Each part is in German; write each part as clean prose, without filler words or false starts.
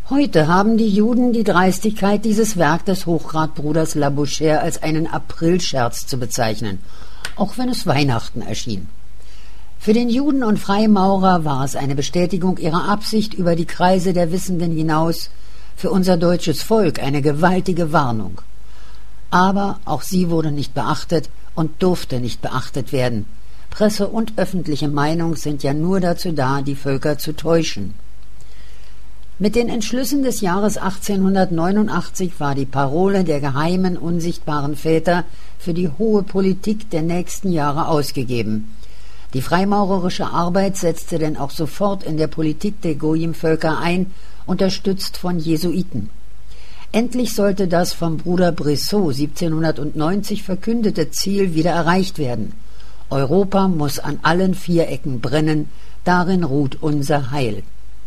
Heute haben die Juden die Dreistigkeit, dieses Werk des Hochgradbruders Labouchere als einen Aprilscherz zu bezeichnen, auch wenn es Weihnachten erschien. Für den Juden und Freimaurer war es eine Bestätigung ihrer Absicht über die Kreise der Wissenden hinaus, für unser deutsches Volk eine gewaltige Warnung. Aber auch sie wurde nicht beachtet und durfte nicht beachtet werden. Presse und öffentliche Meinung sind ja nur dazu da, die Völker zu täuschen. Mit den Entschlüssen des Jahres 1889 war die Parole der geheimen, unsichtbaren Väter für die hohe Politik der nächsten Jahre ausgegeben. Die freimaurerische Arbeit setzte denn auch sofort in der Politik der Goyim-Völker ein, unterstützt von Jesuiten. Endlich sollte das vom Bruder Brissot 1790 verkündete Ziel wieder erreicht werden. Europa muss an allen 4 Ecken brennen, darin ruht unser Heil.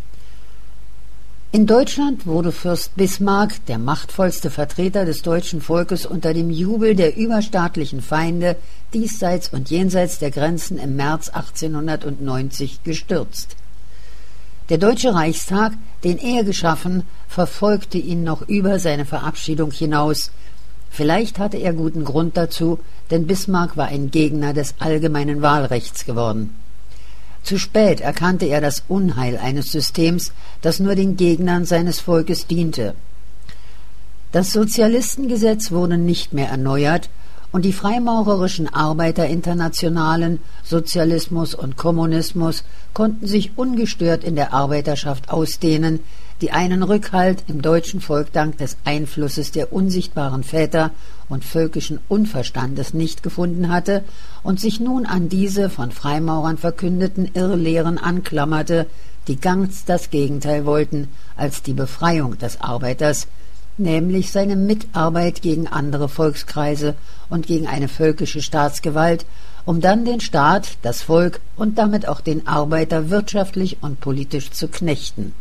In Deutschland wurde Fürst Bismarck, der machtvollste Vertreter des deutschen Volkes, unter dem Jubel der überstaatlichen Feinde diesseits und jenseits der Grenzen im März 1890 gestürzt. Der Deutsche Reichstag, den er geschaffen, verfolgte ihn noch über seine Verabschiedung hinaus. Vielleicht hatte er guten Grund dazu, denn Bismarck war ein Gegner des allgemeinen Wahlrechts geworden. Zu spät erkannte er das Unheil eines Systems, das nur den Gegnern seines Volkes diente. Das Sozialistengesetz wurde nicht mehr erneuert und die freimaurerischen Arbeiterinternationalen, Sozialismus und Kommunismus konnten sich ungestört in der Arbeiterschaft ausdehnen, die einen Rückhalt im deutschen Volk dank des Einflusses der unsichtbaren Väter und völkischen Unverstandes nicht gefunden hatte und sich nun an diese von Freimaurern verkündeten Irrlehren anklammerte, die ganz das Gegenteil wollten als die Befreiung des Arbeiters, nämlich seine Mitarbeit gegen andere Volkskreise und gegen eine völkische Staatsgewalt, um dann den Staat, das Volk und damit auch den Arbeiter wirtschaftlich und politisch zu knechten.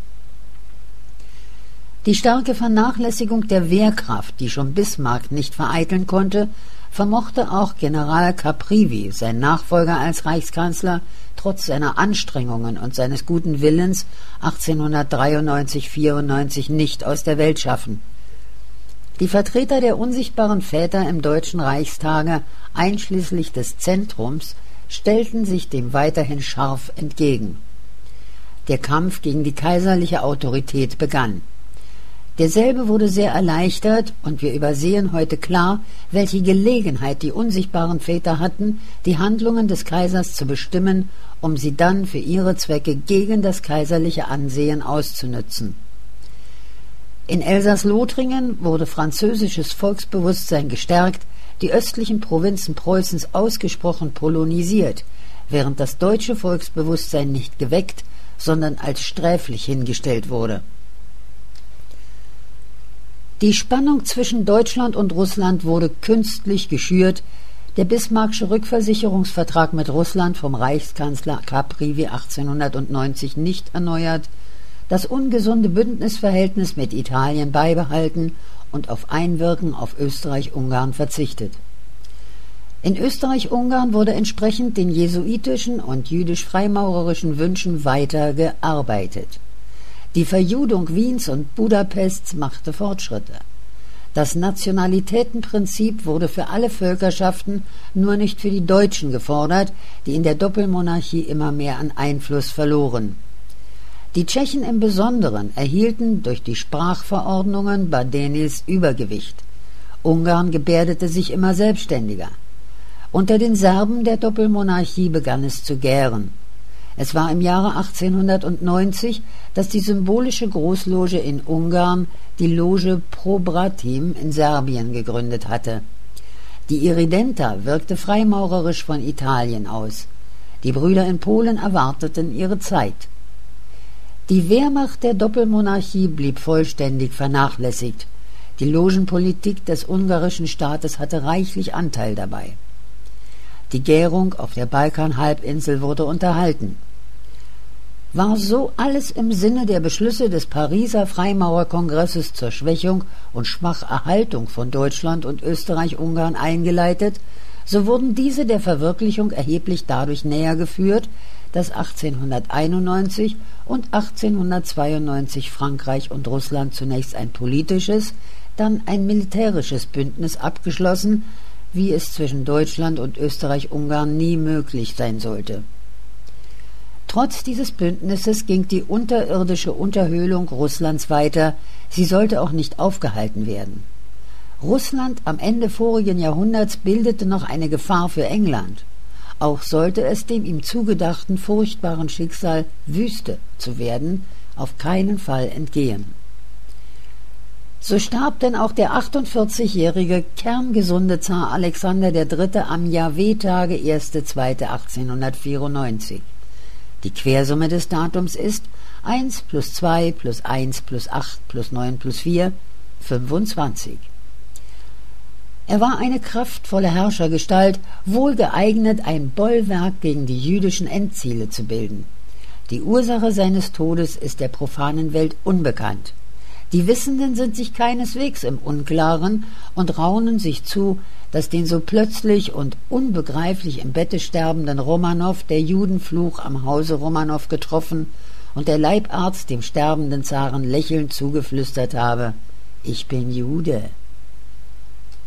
Die starke Vernachlässigung der Wehrkraft, die schon Bismarck nicht vereiteln konnte, vermochte auch General Caprivi, sein Nachfolger als Reichskanzler, trotz seiner Anstrengungen und seines guten Willens 1893/94 nicht aus der Welt schaffen. Die Vertreter der unsichtbaren Väter im Deutschen Reichstage, einschließlich des Zentrums, stellten sich dem weiterhin scharf entgegen. Der Kampf gegen die kaiserliche Autorität begann. Derselbe wurde sehr erleichtert, und wir übersehen heute klar, welche Gelegenheit die unsichtbaren Väter hatten, die Handlungen des Kaisers zu bestimmen, um sie dann für ihre Zwecke gegen das kaiserliche Ansehen auszunützen. In Elsass-Lothringen wurde französisches Volksbewusstsein gestärkt, die östlichen Provinzen Preußens ausgesprochen polonisiert, während das deutsche Volksbewusstsein nicht geweckt, sondern als sträflich hingestellt wurde. Die Spannung zwischen Deutschland und Russland wurde künstlich geschürt, der Bismarckische Rückversicherungsvertrag mit Russland vom Reichskanzler Caprivi 1890 nicht erneuert, das ungesunde Bündnisverhältnis mit Italien beibehalten und auf Einwirken auf Österreich-Ungarn verzichtet. In Österreich-Ungarn wurde entsprechend den jesuitischen und jüdisch-freimaurerischen Wünschen weiter gearbeitet. Die Verjudung Wiens und Budapests machte Fortschritte. Das Nationalitätenprinzip wurde für alle Völkerschaften, nur nicht für die Deutschen gefordert, die in der Doppelmonarchie immer mehr an Einfluss verloren. Die Tschechen im Besonderen erhielten durch die Sprachverordnungen Badenis Übergewicht. Ungarn gebärdete sich immer selbstständiger. Unter den Serben der Doppelmonarchie begann es zu gären. Es war im Jahre 1890, dass die symbolische Großloge in Ungarn die Loge Probratim in Serbien gegründet hatte. Die Irredenta wirkte freimaurerisch von Italien aus. Die Brüder in Polen erwarteten ihre Zeit. Die Wehrmacht der Doppelmonarchie blieb vollständig vernachlässigt. Die Logenpolitik des ungarischen Staates hatte reichlich Anteil dabei. Die Gärung auf der Balkanhalbinsel wurde unterhalten. War so alles im Sinne der Beschlüsse des Pariser Freimaurerkongresses zur Schwächung und Schwacherhaltung von Deutschland und Österreich-Ungarn eingeleitet, so wurden diese der Verwirklichung erheblich dadurch näher geführt, dass 1891 und 1892 Frankreich und Russland zunächst ein politisches, dann ein militärisches Bündnis abgeschlossen, wie es zwischen Deutschland und Österreich-Ungarn nie möglich sein sollte. Trotz dieses Bündnisses ging die unterirdische Unterhöhlung Russlands weiter, sie sollte auch nicht aufgehalten werden. Russland am Ende vorigen Jahrhunderts bildete noch eine Gefahr für England. Auch sollte es dem ihm zugedachten furchtbaren Schicksal, Wüste zu werden, auf keinen Fall entgehen. So starb denn auch der 48-jährige, kerngesunde Zar Alexander III. Am Jahrwehtage 1.2.1894. Die Quersumme des Datums ist 1 plus 2 plus 1 plus 8 plus 9 plus 4, 25. Er war eine kraftvolle Herrschergestalt, wohl geeignet, ein Bollwerk gegen die jüdischen Endziele zu bilden. Die Ursache seines Todes ist der profanen Welt unbekannt. Die Wissenden sind sich keineswegs im Unklaren und raunen sich zu, dass den so plötzlich und unbegreiflich im Bette sterbenden Romanow der Judenfluch am Hause Romanow getroffen und der Leibarzt dem sterbenden Zaren lächelnd zugeflüstert habe: »Ich bin Jude.«